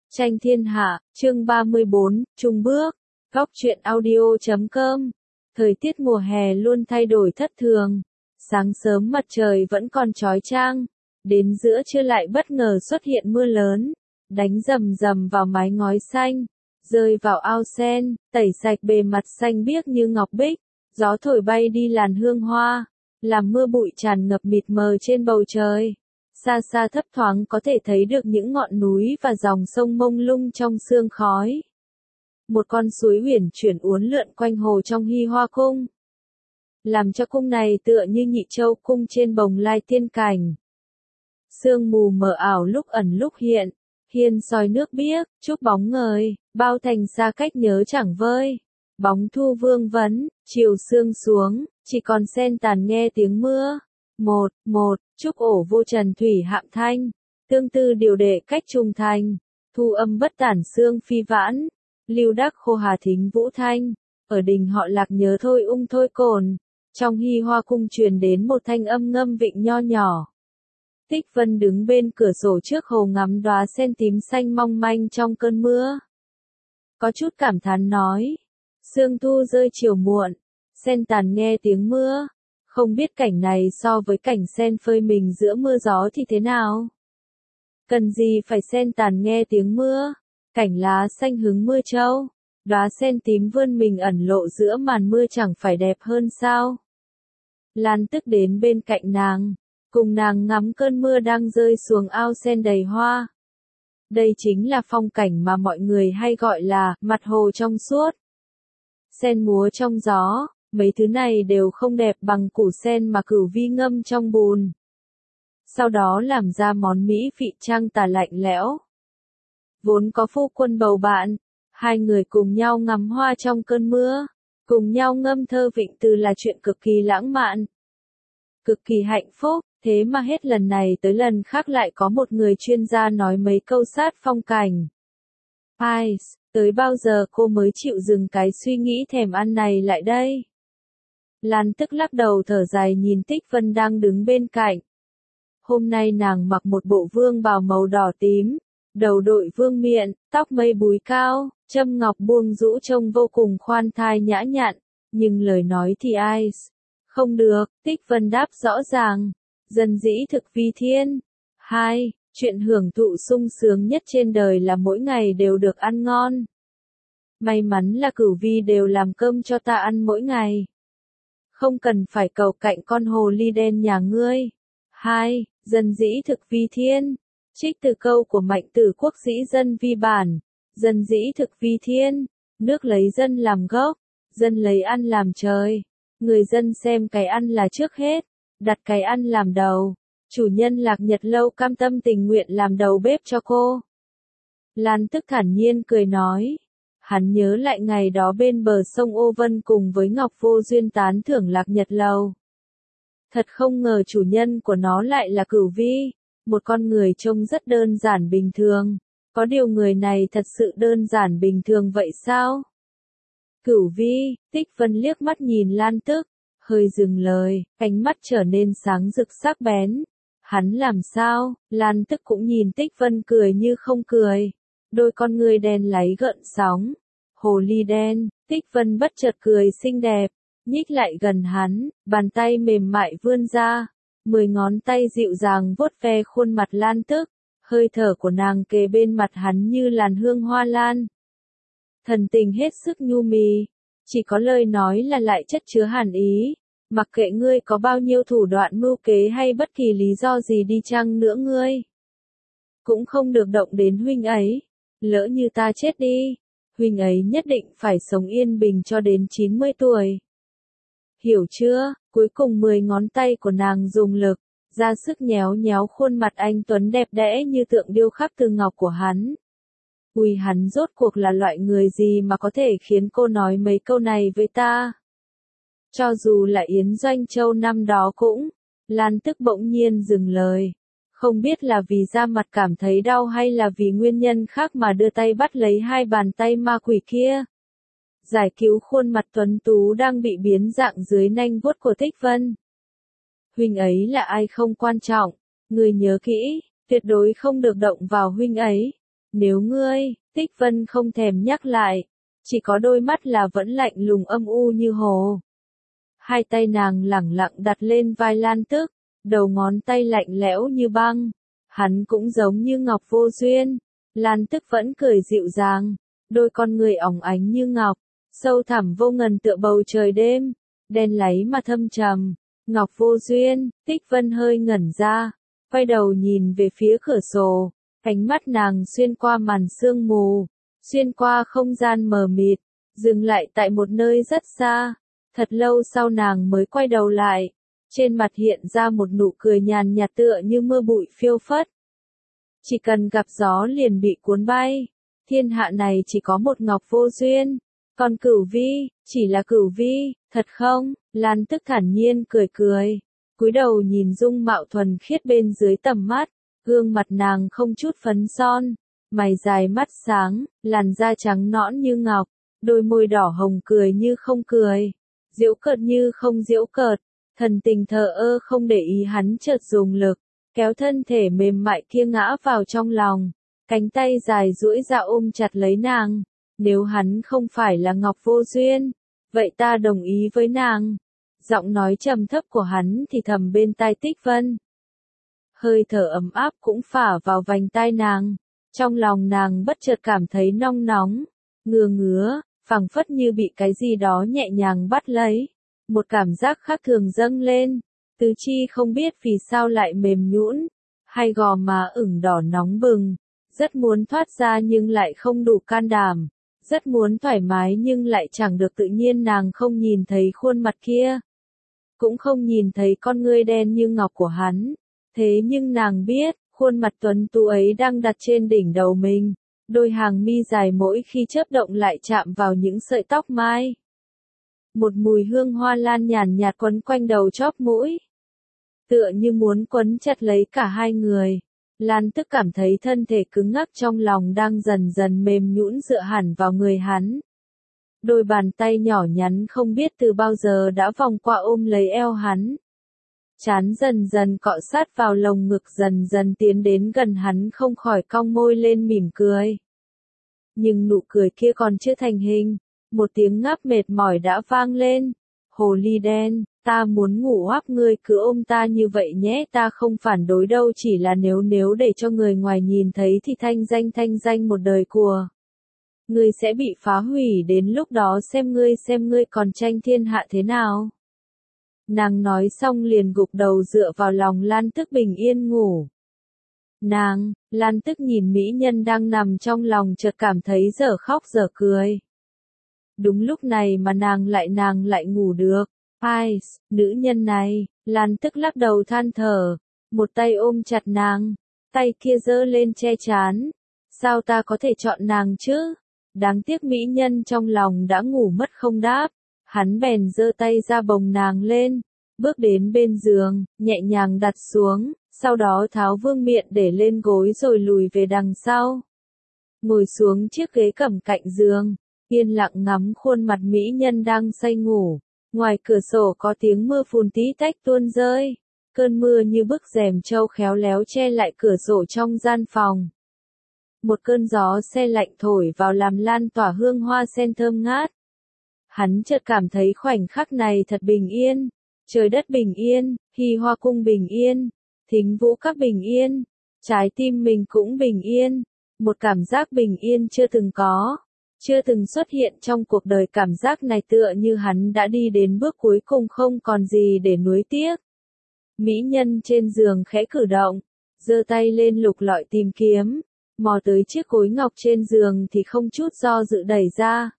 Tranh thiên hạ, chương 34, Trung bước. Góc truyện audio.com. Thời tiết mùa hè luôn thay đổi thất thường. Sáng sớm mặt trời vẫn còn chói chang, đến giữa trưa lại bất ngờ xuất hiện mưa lớn, đánh rầm rầm vào mái ngói xanh, rơi vào ao sen, tẩy sạch bề mặt xanh biếc như ngọc bích. Gió thổi bay đi làn hương hoa, làm mưa bụi tràn ngập mịt mờ trên bầu trời. Xa xa thấp thoáng có thể thấy được những ngọn núi và dòng sông mông lung trong sương khói. Một con suối huyền chuyển uốn lượn quanh hồ trong Hi Hoa cung, làm cho cung này tựa như Nhị Châu cung trên bồng lai tiên cảnh. Sương mù mờ ảo lúc ẩn lúc hiện, hiên soi nước biếc, trúc bóng ngời, bao thành xa cách nhớ chẳng vơi. Bóng thu vương vấn, chiều sương xuống, chỉ còn sen tàn nghe tiếng mưa. Một, trúc ổ vô trần thủy hạm thanh, tương tư điều đệ cách trung thành, thu âm bất tản sương phi vãn, lưu đắc khô hà thính vũ thanh, ở đình họ Lạc nhớ thôi thôi cồn. Trong Hi Hoa cung truyền đến một thanh âm ngâm vịnh nho nhỏ. Tích Vân đứng bên cửa sổ trước hồ ngắm đóa sen tím xanh mong manh trong cơn mưa. Có chút cảm thán nói, sương thu rơi chiều muộn, sen tàn nghe tiếng mưa. Không biết cảnh này so với cảnh sen phơi mình giữa mưa gió thì thế nào? Cần gì phải sen tàn nghe tiếng mưa, cảnh lá xanh hứng mưa trâu, đóa sen tím vươn mình ẩn lộ giữa màn mưa chẳng phải đẹp hơn sao? Lan Tức đến bên cạnh nàng, cùng nàng ngắm cơn mưa đang rơi xuống ao sen đầy hoa. Đây chính là phong cảnh mà mọi người hay gọi là mặt hồ trong suốt. Sen múa trong gió. Mấy thứ này đều không đẹp bằng củ sen mà Cửu Vi ngâm trong bùn. Sau đó làm ra món mỹ vị trăng tà lạnh lẽo. Vốn có phu quân bầu bạn, hai người cùng nhau ngắm hoa trong cơn mưa, cùng nhau ngâm thơ vịnh từ là chuyện cực kỳ lãng mạn, cực kỳ hạnh phúc. Thế mà hết lần này tới lần khác lại có một người chuyên gia nói mấy câu sát phong cảnh. Ai, tới bao giờ cô mới chịu dừng cái suy nghĩ thèm ăn này lại đây? Lan Tức lắc đầu thở dài nhìn Tích Vân đang đứng bên cạnh. Hôm nay nàng mặc một bộ vương bào màu đỏ tím, đầu đội vương miện, tóc mây búi cao, châm ngọc buông rũ trông vô cùng khoan thai nhã nhặn, nhưng lời nói thì ai? Không được, Tích Vân đáp rõ ràng, dân dĩ thực vi thiên. 2. Chuyện hưởng thụ sung sướng nhất trên đời là mỗi ngày đều được ăn ngon. May mắn là Cửu Vi đều làm cơm cho ta ăn mỗi ngày. Không cần phải cầu cạnh con hồ ly đen nhà ngươi. 2. Dân dĩ thực vi thiên. Trích từ câu của Mạnh Tử Quốc dĩ dân vi bản. Dân dĩ thực vi thiên. Nước lấy dân làm gốc, dân lấy ăn làm trời. Người dân xem cái ăn là trước hết, đặt cái ăn làm đầu. Chủ nhân Lạc Nhật Lâu cam tâm tình nguyện làm đầu bếp cho cô. Lan Tức thản nhiên cười nói. Hắn nhớ lại ngày đó bên bờ sông Ô Vân cùng với Ngọc Vô Duyên tán thưởng Lạc Nhật Lâu. Thật không ngờ chủ nhân của nó lại là Cửu Vi, một con người trông rất đơn giản bình thường. Có điều người này thật sự đơn giản bình thường vậy sao? Cửu Vi, Tích Vân liếc mắt nhìn Lan Tức, hơi dừng lời, ánh mắt trở nên sáng rực sắc bén. Hắn làm sao? Lan Tức cũng nhìn Tích Vân cười như không cười. Đôi con ngươi đen láy gợn sóng. Hồ ly đen, Tích Vân bất chợt cười xinh đẹp, nhích lại gần hắn, bàn tay mềm mại vươn ra, 10 ngón tay dịu dàng vuốt ve khuôn mặt Lan Tức, hơi thở của nàng kề bên mặt hắn như làn hương hoa lan. Thần tình hết sức nhu mì, chỉ có lời nói là lại chất chứa hàn ý, mặc kệ ngươi có bao nhiêu thủ đoạn mưu kế hay bất kỳ lý do gì đi chăng nữa ngươi cũng không được động đến huynh ấy. Lỡ như ta chết đi, huynh ấy nhất định phải sống yên bình cho đến 90 tuổi. Hiểu chưa? Cuối cùng 10 ngón tay của nàng dùng lực, ra sức nhéo nhéo khuôn mặt anh tuấn đẹp đẽ như tượng điêu khắc từ ngọc của hắn. Ui, hắn rốt cuộc là loại người gì mà có thể khiến cô nói mấy câu này với ta? Cho dù là Yến Doanh Châu năm đó cũng. Lan Tức bỗng nhiên dừng lời. Không biết là vì da mặt cảm thấy đau hay là vì nguyên nhân khác mà đưa tay bắt lấy hai bàn tay ma quỷ kia. Giải cứu khuôn mặt tuấn tú đang bị biến dạng dưới nanh vuốt của Tích Vân. Huynh ấy là ai không quan trọng, người nhớ kỹ, tuyệt đối không được động vào huynh ấy. Nếu ngươi, Tích Vân không thèm nhắc lại, chỉ có đôi mắt là vẫn lạnh lùng âm u như hồ. Hai tay nàng lẳng lặng đặt lên vai Lan Tức, đầu ngón tay lạnh lẽo như băng. Hắn cũng giống như ngọc vô duyên. Lan Tức vẫn cười dịu dàng, đôi con người óng ánh như ngọc, sâu thẳm vô ngần tựa bầu trời đêm, đen láy mà thâm trầm. Ngọc vô duyên, Tích Vân hơi ngẩn ra, quay đầu nhìn về phía cửa sổ, ánh mắt nàng xuyên qua màn sương mù, xuyên qua không gian mờ mịt, dừng lại tại một nơi rất xa. Thật lâu sau nàng mới quay đầu lại, trên mặt hiện ra một nụ cười nhàn nhạt tựa như mưa bụi phiêu phất. Chỉ cần gặp gió liền bị cuốn bay, thiên hạ này chỉ có một Ngọc vô duyên, còn Cửu Vi, chỉ là Cửu Vi, thật không? Lan Tức thản nhiên cười cười, cúi đầu nhìn dung mạo thuần khiết bên dưới tầm mắt, gương mặt nàng không chút phấn son, mày dài mắt sáng, làn da trắng nõn như ngọc, đôi môi đỏ hồng cười như không cười, giễu cợt như không giễu cợt, thần tình thờ ơ không để ý hắn chợt dùng lực, kéo thân thể mềm mại kia ngã vào trong lòng, cánh tay dài duỗi ra ôm chặt lấy nàng. Nếu hắn không phải là Ngọc vô duyên, vậy ta đồng ý với nàng. Giọng nói trầm thấp của hắn thì thầm bên tai Tích Vân. Hơi thở ấm áp cũng phả vào vành tai nàng. Trong lòng nàng bất chợt cảm thấy nong nóng, ngứa ngứa, phảng phất như bị cái gì đó nhẹ nhàng bắt lấy. Một cảm giác khác thường dâng lên, tứ chi không biết vì sao lại mềm nhũn, hai gò má ửng đỏ nóng bừng, rất muốn thoát ra nhưng lại không đủ can đảm, rất muốn thoải mái nhưng lại chẳng được tự nhiên. Nàng không nhìn thấy khuôn mặt kia, cũng không nhìn thấy con ngươi đen như ngọc của hắn, thế nhưng nàng biết, khuôn mặt tuấn tú ấy đang đặt trên đỉnh đầu mình, đôi hàng mi dài mỗi khi chớp động lại chạm vào những sợi tóc mai. Một mùi hương hoa lan nhàn nhạt quấn quanh đầu chóp mũi, tựa như muốn quấn chặt lấy cả hai người. Lan Tức cảm thấy thân thể cứng ngắc trong lòng đang dần dần mềm nhũn dựa hẳn vào người hắn. Đôi bàn tay nhỏ nhắn không biết từ bao giờ đã vòng qua ôm lấy eo hắn. Trán dần dần cọ sát vào lồng ngực, dần dần tiến đến gần hắn, không khỏi cong môi lên mỉm cười. Nhưng nụ cười kia còn chưa thành hình, một tiếng ngáp mệt mỏi đã vang lên. Hồ ly đen, ta muốn ngủ áp, ngươi cứ ôm ta như vậy nhé, ta không phản đối đâu, chỉ là nếu để cho người ngoài nhìn thấy thì thanh danh một đời của ngươi sẽ bị phá hủy, đến lúc đó xem ngươi còn tranh thiên hạ thế nào. Nàng nói xong liền gục đầu dựa vào lòng Lan Tức bình yên ngủ. Lan Tức nhìn mỹ nhân đang nằm trong lòng chợt cảm thấy dở khóc dở cười. Đúng lúc này mà nàng lại ngủ được. Ai, nữ nhân này, Lan Tức lắc đầu than thở, một tay ôm chặt nàng, tay kia giơ lên che trán. Sao ta có thể chọn nàng chứ? Đáng tiếc mỹ nhân trong lòng đã ngủ mất không đáp. Hắn bèn giơ tay ra bồng nàng lên, bước đến bên giường, nhẹ nhàng đặt xuống, sau đó tháo vương miện để lên gối rồi lùi về đằng sau. Ngồi xuống chiếc ghế cẩm cạnh giường, yên lặng ngắm khuôn mặt mỹ nhân đang say ngủ. Ngoài cửa sổ có tiếng mưa phùn tí tách tuôn rơi, cơn mưa như bức rèm trâu khéo léo che lại cửa sổ trong gian phòng. Một cơn gió se lạnh thổi vào làm lan tỏa hương hoa sen thơm ngát. Hắn chợt cảm thấy khoảnh khắc này thật bình yên, trời đất bình yên, Hy Hoa cung bình yên, Thính Vũ các bình yên, trái tim mình cũng bình yên, một cảm giác bình yên chưa từng có. Chưa từng xuất hiện trong cuộc đời, cảm giác này tựa như hắn đã đi đến bước cuối cùng, không còn gì để nuối tiếc. Mỹ nhân trên giường khẽ cử động, giơ tay lên lục lọi tìm kiếm, mò tới chiếc gối ngọc trên giường thì không chút do dự đẩy ra.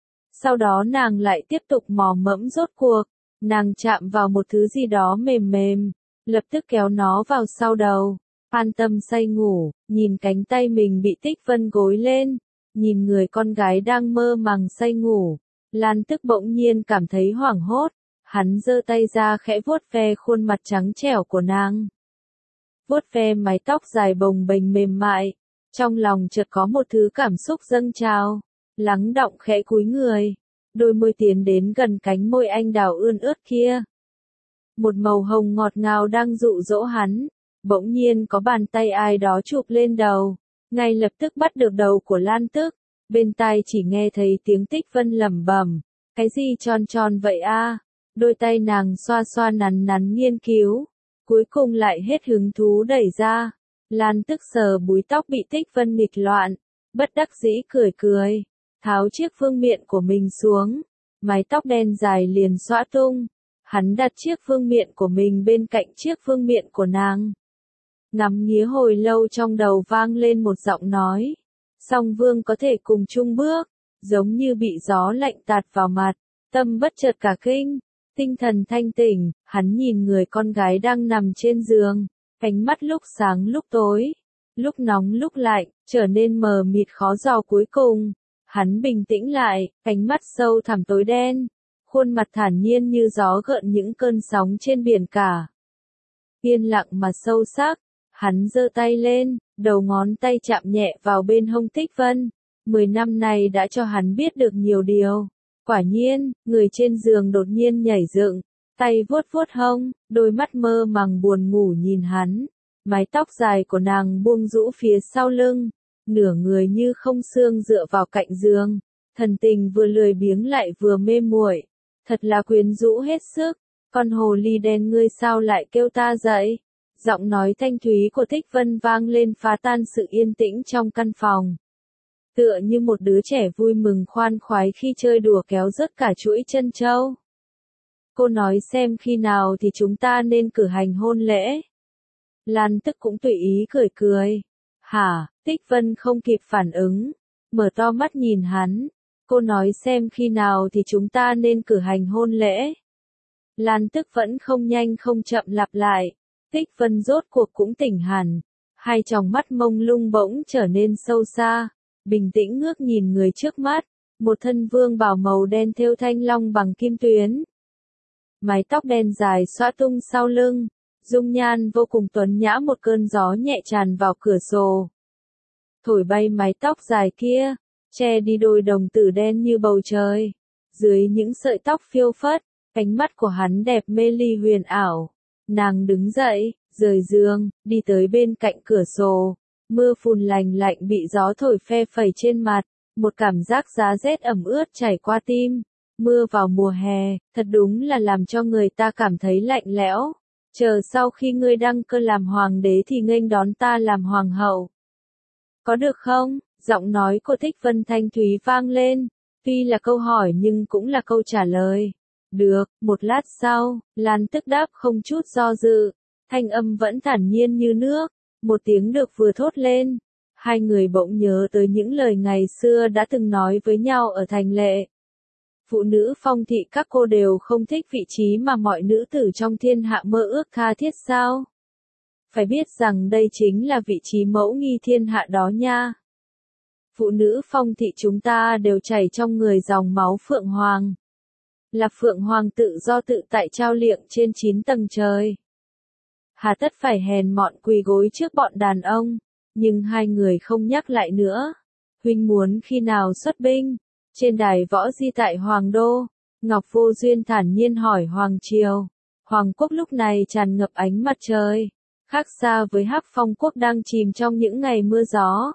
Sau đó nàng lại tiếp tục mò mẫm, rốt cuộc, nàng chạm vào một thứ gì đó mềm mềm, lập tức kéo nó vào sau đầu, an tâm say ngủ, nhìn cánh tay mình bị Tích Vân gối lên. Nhìn người con gái đang mơ màng say ngủ, Lan Tức bỗng nhiên cảm thấy hoảng hốt, hắn giơ tay ra khẽ vuốt ve khuôn mặt trắng trẻo của nàng. Vuốt ve mái tóc dài bồng bềnh mềm mại, trong lòng chợt có một thứ cảm xúc dâng trào, lắng đọng khẽ cúi người, đôi môi tiến đến gần cánh môi anh đào ươn ướt kia. Một màu hồng ngọt ngào đang dụ dỗ hắn, bỗng nhiên có bàn tay ai đó chụp lên đầu. ngay lập tức bắt được đầu của Lan Tức, bên tai chỉ nghe thấy tiếng Tích Vân lẩm bẩm, cái gì tròn tròn vậy a? Đôi tay nàng xoa xoa nắn nắn nghiên cứu, cuối cùng lại hết hứng thú đẩy ra. Lan Tức sờ búi tóc bị Tích Vân nghịch loạn, bất đắc dĩ cười cười, tháo chiếc vương miện của mình xuống, mái tóc đen dài liền xõa tung. Hắn đặt chiếc vương miện của mình bên cạnh chiếc vương miện của nàng. Ngắm nghía hồi lâu trong đầu vang lên một giọng nói. Song Vương có thể cùng chung bước, giống như bị gió lạnh tạt vào mặt, tâm bất chợt cả kinh, tinh thần thanh tỉnh, hắn nhìn người con gái đang nằm trên giường, ánh mắt lúc sáng lúc tối, lúc nóng lúc lạnh, trở nên mờ mịt khó dò cuối cùng. Hắn bình tĩnh lại, ánh mắt sâu thẳm tối đen, khuôn mặt thản nhiên như gió gợn những cơn sóng trên biển cả. Yên lặng mà sâu sắc, hắn giơ tay lên, đầu ngón tay chạm nhẹ vào bên hông Tích Vân. 10 năm này đã cho hắn biết được nhiều điều. Quả nhiên, người trên giường đột nhiên nhảy dựng, tay vuốt vuốt hông, đôi mắt mơ màng buồn ngủ nhìn hắn. Mái tóc dài của nàng buông rũ phía sau lưng, nửa người như không xương dựa vào cạnh giường, thần tình vừa lười biếng lại vừa mê muội, thật là quyến rũ hết sức. Con hồ ly đen ngươi sao lại kêu ta dậy? Giọng nói thanh thúy của Tích Vân vang lên phá tan sự yên tĩnh trong căn phòng. Tựa như một đứa trẻ vui mừng khoan khoái khi chơi đùa kéo rớt cả chuỗi chân châu. Cô nói xem khi nào thì chúng ta nên cử hành hôn lễ. Lan Tức cũng tùy ý cười cười. Hả? Tích Vân không kịp phản ứng, mở to mắt nhìn hắn. Cô nói xem khi nào thì chúng ta nên cử hành hôn lễ. Lan Tức vẫn không nhanh không chậm lặp lại. Tích Vân rốt cuộc cũng tỉnh hẳn, hai tròng mắt mông lung bỗng trở nên sâu xa, bình tĩnh ngước nhìn người trước mắt, một thân vương bào màu đen thêu thanh long bằng kim tuyến. Mái tóc đen dài xõa tung sau lưng, dung nhan vô cùng tuấn nhã, một cơn gió nhẹ tràn vào cửa sổ. Thổi bay mái tóc dài kia, che đi đôi đồng tử đen như bầu trời. Dưới những sợi tóc phiêu phất, ánh mắt của hắn đẹp mê ly huyền ảo. Nàng đứng dậy, rời giường, đi tới bên cạnh cửa sổ. Mưa phùn lành lạnh bị gió thổi phe phẩy trên mặt, một cảm giác giá rét ẩm ướt chảy qua tim. Mưa vào mùa hè, thật đúng là làm cho người ta cảm thấy lạnh lẽo. Chờ sau khi ngươi đăng cơ làm hoàng đế thì nghênh đón ta làm hoàng hậu. Có được không? Giọng nói của Tích Vân thanh thúy vang lên, tuy là câu hỏi nhưng cũng là câu trả lời. Được, một lát sau, Lan Tức đáp không chút do dự, thanh âm vẫn thản nhiên như nước, một tiếng được vừa thốt lên. Hai người bỗng nhớ tới những lời ngày xưa đã từng nói với nhau ở thành Lệ. Phụ nữ Phong thị các cô đều không thích vị trí mà mọi nữ tử trong thiên hạ mơ ước tha thiết sao? Phải biết rằng đây chính là vị trí mẫu nghi thiên hạ đó nha. Phụ nữ Phong thị chúng ta đều chảy trong người dòng máu Phượng Hoàng. Là Phượng Hoàng tự do tự tại trao liệng trên 9 tầng trời. Hà tất phải hèn mọn quỳ gối trước bọn đàn ông, nhưng hai người không nhắc lại nữa. Huynh muốn khi nào xuất binh? Trên đài võ di tại Hoàng Đô, Ngọc Vô Duyên thản nhiên hỏi Hoàng Triều. Hoàng quốc lúc này tràn ngập ánh mặt trời, khác xa với Hắc Phong quốc đang chìm trong những ngày mưa gió.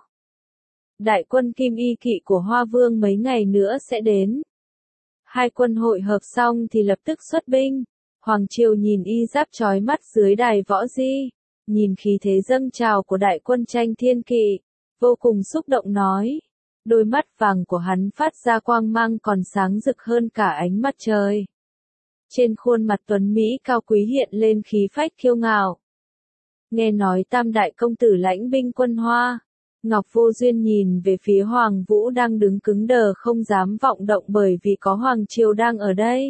Đại quân Kim Y Kỵ của Hoa Vương mấy ngày nữa sẽ đến. Hai quân hội hợp xong thì lập tức xuất binh. Hoàng Triều nhìn y giáp chói mắt dưới đài võ di, nhìn khí thế dâng trào của đại quân Tranh Thiên Kỵ, vô cùng xúc động nói. Đôi mắt vàng của hắn phát ra quang mang còn sáng rực hơn cả ánh mặt trời. Trên khuôn mặt tuấn Mỹ cao quý hiện lên khí phách kiêu ngạo. Nghe nói Tam đại công tử lãnh binh quân Hoa. Ngọc Vô Duyên nhìn về phía Hoàng Vũ đang đứng cứng đờ không dám vọng động bởi vì có Hoàng Triều đang ở đây.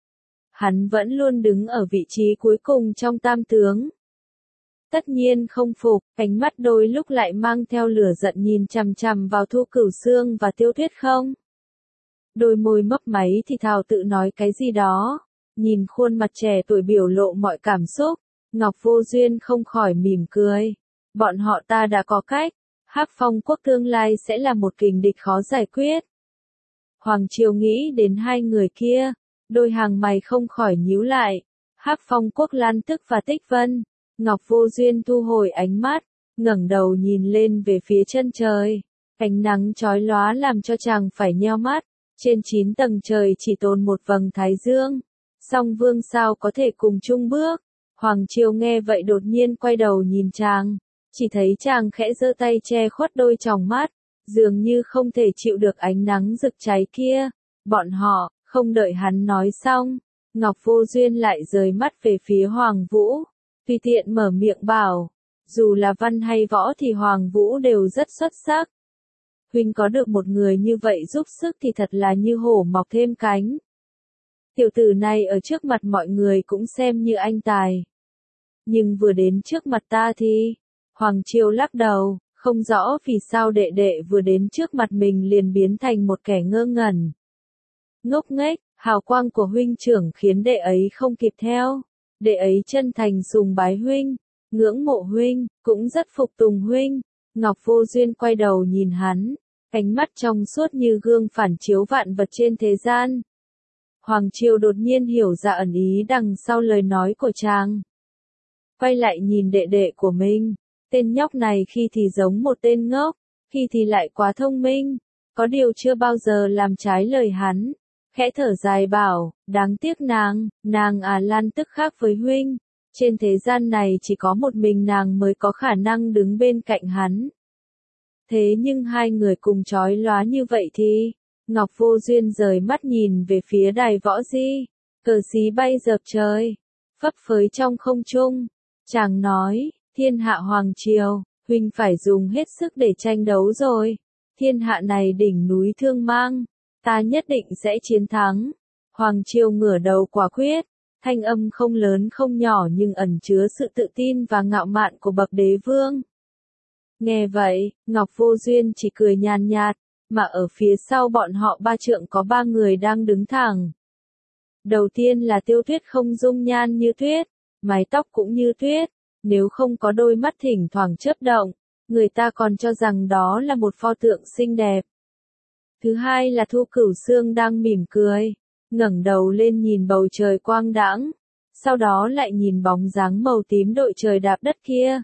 Hắn vẫn luôn đứng ở vị trí cuối cùng trong tam tướng. Tất nhiên không phục, ánh mắt đôi lúc lại mang theo lửa giận nhìn chằm chằm vào Thu Cửu Xương và Tiêu Tuyết không. Đôi môi mấp máy thì thào tự nói cái gì đó, nhìn khuôn mặt trẻ tuổi biểu lộ mọi cảm xúc, Ngọc Vô Duyên không khỏi mỉm cười. Bọn họ ta đã có cách, Hắc Phong quốc tương lai sẽ là một kình địch khó giải quyết. Hoàng Triều nghĩ đến hai người kia, đôi hàng mày không khỏi nhíu lại. Hắc Phong quốc Lan Tức và Tích Vân. Ngọc Vô Duyên thu hồi ánh mắt, ngẩng đầu nhìn lên về phía chân trời. Ánh nắng chói lóa làm cho chàng phải nheo mắt. Trên 9 tầng trời chỉ tồn một vầng thái dương. Song Vương sao có thể cùng chung bước? Hoàng Chiêu nghe vậy đột nhiên quay đầu nhìn chàng. Chỉ thấy chàng khẽ giơ tay che khuất đôi tròng mắt. Dường như không thể chịu được ánh nắng rực cháy kia. Bọn họ, không đợi hắn nói xong. Ngọc Vô Duyên lại rời mắt về phía Hoàng Vũ. Tùy tiện mở miệng bảo. Dù là văn hay võ thì Hoàng Vũ đều rất xuất sắc. Huynh có được một người như vậy giúp sức thì thật là như hổ mọc thêm cánh. Tiểu tử này ở trước mặt mọi người cũng xem như anh tài. Nhưng vừa đến trước mặt ta thì... Hoàng Chiêu lắc đầu, không rõ vì sao đệ đệ vừa đến trước mặt mình liền biến thành một kẻ ngơ ngẩn. Ngốc nghếch, hào quang của huynh trưởng khiến đệ ấy không kịp theo. Đệ ấy chân thành sùng bái huynh, ngưỡng mộ huynh, cũng rất phục tùng huynh. Ngọc Vô Duyên quay đầu nhìn hắn, ánh mắt trong suốt như gương phản chiếu vạn vật trên thế gian. Hoàng Chiêu đột nhiên hiểu ra ẩn ý đằng sau lời nói của chàng. Quay lại nhìn đệ đệ của mình, tên nhóc này khi thì giống một tên ngốc, khi thì lại quá thông minh, có điều chưa bao giờ làm trái lời hắn. Khẽ thở dài bảo, đáng tiếc nàng Lan tức khác với huynh. Trên thế gian này chỉ có một mình nàng mới có khả năng đứng bên cạnh hắn. Thế nhưng hai người cùng chói lóa như vậy thì... Ngọc Vô Duyên rời mắt nhìn về phía đài võ di. Cờ xí bay dợp trời, phấp phới trong không trung. Chàng nói, thiên hạ Hoàng Triều, huynh phải dùng hết sức để tranh đấu rồi. Thiên hạ này đỉnh núi Thương Mang, ta nhất định sẽ chiến thắng. Hoàng Triều ngửa đầu quả quyết, thanh âm không lớn không nhỏ nhưng ẩn chứa sự tự tin và ngạo mạn của bậc đế vương. Nghe vậy, Ngọc Vô Duyên chỉ cười nhàn nhạt, mà ở phía sau bọn họ 3 trượng có 3 người đang đứng thẳng. Đầu tiên là Tiêu Tuyết không dung nhan như tuyết, mái tóc cũng như tuyết, nếu không có đôi mắt thỉnh thoảng chớp động, người ta còn cho rằng đó là một pho tượng xinh đẹp. Thứ hai là Thu Cửu Sương đang mỉm cười, ngẩng đầu lên nhìn bầu trời quang đãng, sau đó lại nhìn bóng dáng màu tím đội trời đạp đất kia.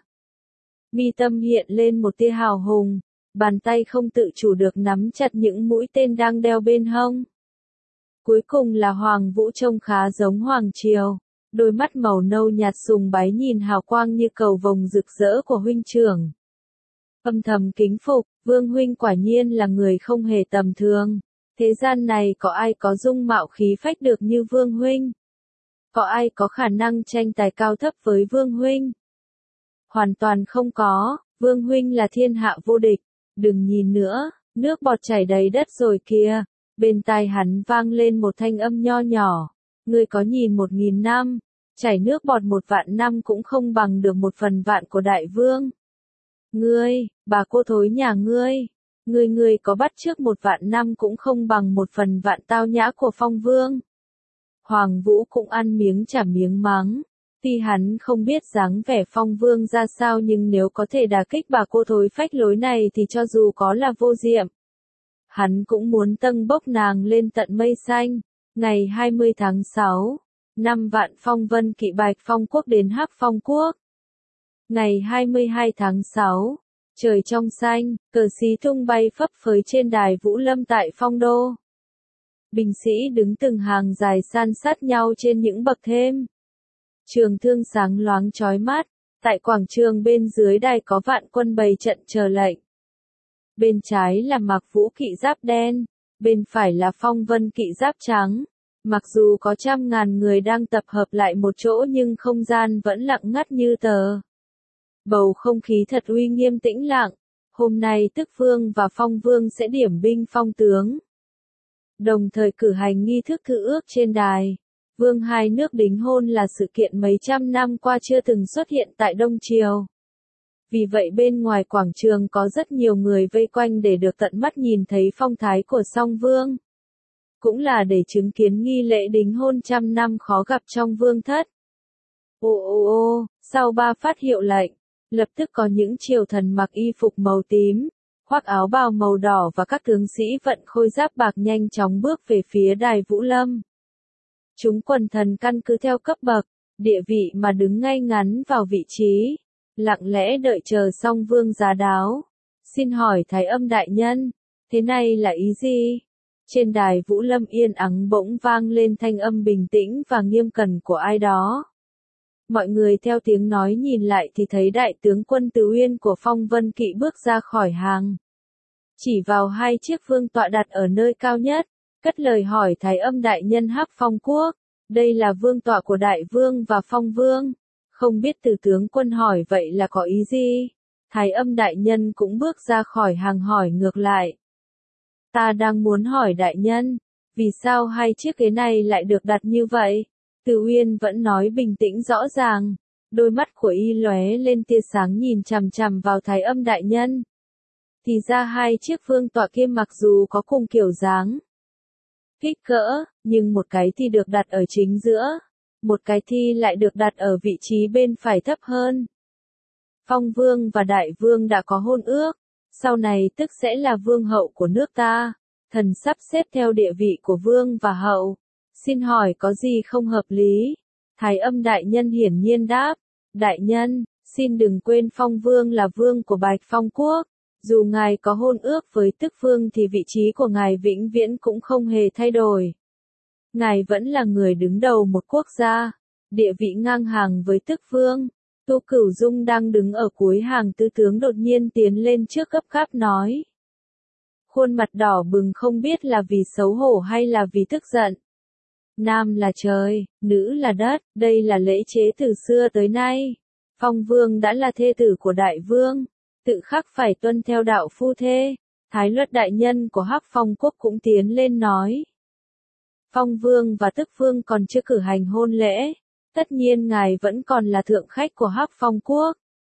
Mi tâm hiện lên một tia hào hùng, bàn tay không tự chủ được nắm chặt những mũi tên đang đeo bên hông. Cuối cùng là Hoàng Vũ trông khá giống Hoàng Triều, đôi mắt màu nâu nhạt sùng bái nhìn hào quang như cầu vồng rực rỡ của huynh trưởng. Âm thầm kính phục, Vương huynh quả nhiên là người không hề tầm thường. Thế gian này có ai có dung mạo khí phách được như Vương huynh? Có ai có khả năng tranh tài cao thấp với Vương huynh? Hoàn toàn không có, Vương huynh là thiên hạ vô địch. Đừng nhìn nữa, nước bọt chảy đầy đất rồi kìa. Bên tai hắn vang lên một thanh âm nho nhỏ. Ngươi có nhìn 1000 năm, chảy nước bọt 1.000.000 năm cũng không bằng được 1/1000 của đại vương. Ngươi, bà cô thối nhà ngươi, ngươi có bắt trước 1.000.000 năm cũng không bằng 1/1000 tao nhã của Phong Vương. Hoàng Vũ cũng ăn miếng trả miếng mắng. Tuy hắn không biết dáng vẻ Phong Vương ra sao nhưng nếu có thể đả kích bà cô thối phách lối này thì cho dù có là vô diệm, hắn cũng muốn tâng bốc nàng lên tận mây xanh. Ngày 20 tháng 6, 5 vạn phong vân kỵ Bạch Phong Quốc đến Hắc Phong Quốc. Ngày 22 tháng 6, trời trong xanh, cờ xí tung bay phấp phới trên đài Vũ Lâm tại Phong Đô. Binh sĩ đứng từng hàng dài san sát nhau trên những bậc thềm. Trường thương sáng loáng chói mắt, tại quảng trường bên dưới đài có vạn quân bày trận chờ lệnh. Bên trái là Mạc Vũ kỵ giáp đen, bên phải là Phong Vân kỵ giáp trắng. Mặc dù có 100.000 người đang tập hợp lại một chỗ nhưng không gian vẫn lặng ngắt như tờ. Bầu không khí thật uy nghiêm tĩnh lặng. Hôm nay Tức Vương và Phong Vương sẽ điểm binh phong tướng, đồng thời cử hành nghi thức thư ước trên đài. Vương hai nước đính hôn là sự kiện mấy trăm năm qua chưa từng xuất hiện tại Đông Triều. Vì vậy bên ngoài quảng trường có rất nhiều người vây quanh để được tận mắt nhìn thấy phong thái của song vương. Cũng là để chứng kiến nghi lễ đính hôn 100 năm khó gặp trong vương thất. Sau 3 phát hiệu lệnh, lập tức có những triều thần mặc y phục màu tím, khoác áo bào màu đỏ và các tướng sĩ vận khôi giáp bạc nhanh chóng bước về phía đài Vũ Lâm. Chúng quần thần căn cứ theo cấp bậc, địa vị mà đứng ngay ngắn vào vị trí. lặng lẽ đợi chờ Song Vương giá đáo. Xin hỏi Thái Âm đại nhân, thế này là ý gì? Trên đài Vũ Lâm yên ắng bỗng vang lên thanh âm bình tĩnh và nghiêm cẩn của ai đó. Mọi người theo tiếng nói nhìn lại thì thấy đại tướng quân Từ Uyên của Phong Vân Kỵ bước ra khỏi hàng. Chỉ vào hai chiếc vương tọa đặt ở nơi cao nhất, cất lời hỏi Thái Âm đại nhân Hắc Phong Quốc, đây là vương tọa của đại vương và phong vương. Không biết Từ tướng quân hỏi vậy là có ý gì? Thái Âm đại nhân cũng bước ra khỏi hàng hỏi ngược lại. Ta đang muốn hỏi đại nhân, vì sao hai chiếc ghế này lại được đặt như vậy? Từ Uyên vẫn nói bình tĩnh rõ ràng, đôi mắt của y lóe lên tia sáng nhìn chằm chằm vào Thái Âm đại nhân. Thì ra hai chiếc vương tọa kia mặc dù có cùng kiểu dáng, kích cỡ, nhưng một cái thì được đặt ở chính giữa, một cái thì lại được đặt ở vị trí bên phải thấp hơn. Phong vương và đại vương đã có hôn ước, sau này tức sẽ là vương hậu của nước ta, thần sắp xếp theo địa vị của vương và hậu. Xin hỏi có gì không hợp lý? Thái Âm đại nhân hiển nhiên đáp, đại nhân, xin đừng quên Phong vương là vương của Bạch Phong Quốc. Dù ngài có hôn ước với Tức Vương thì vị trí của ngài vĩnh viễn cũng không hề thay đổi. Ngài vẫn là người đứng đầu một quốc gia, địa vị ngang hàng với Tức Vương. Tô Cửu Dung đang đứng ở cuối hàng tứ tướng đột nhiên tiến lên trước gấp gáp nói. Khuôn mặt đỏ bừng không biết là vì xấu hổ hay là vì tức giận. Nam là trời, nữ là đất, đây là lễ chế từ xưa tới nay. Phong Vương đã là thê tử của Đại Vương, tự khắc phải tuân theo đạo phu thê. Thái Luật đại nhân của Hắc Phong Quốc cũng tiến lên nói. Phong Vương và Tức Vương còn chưa cử hành hôn lễ, tất nhiên ngài vẫn còn là thượng khách của Hắc Phong Quốc.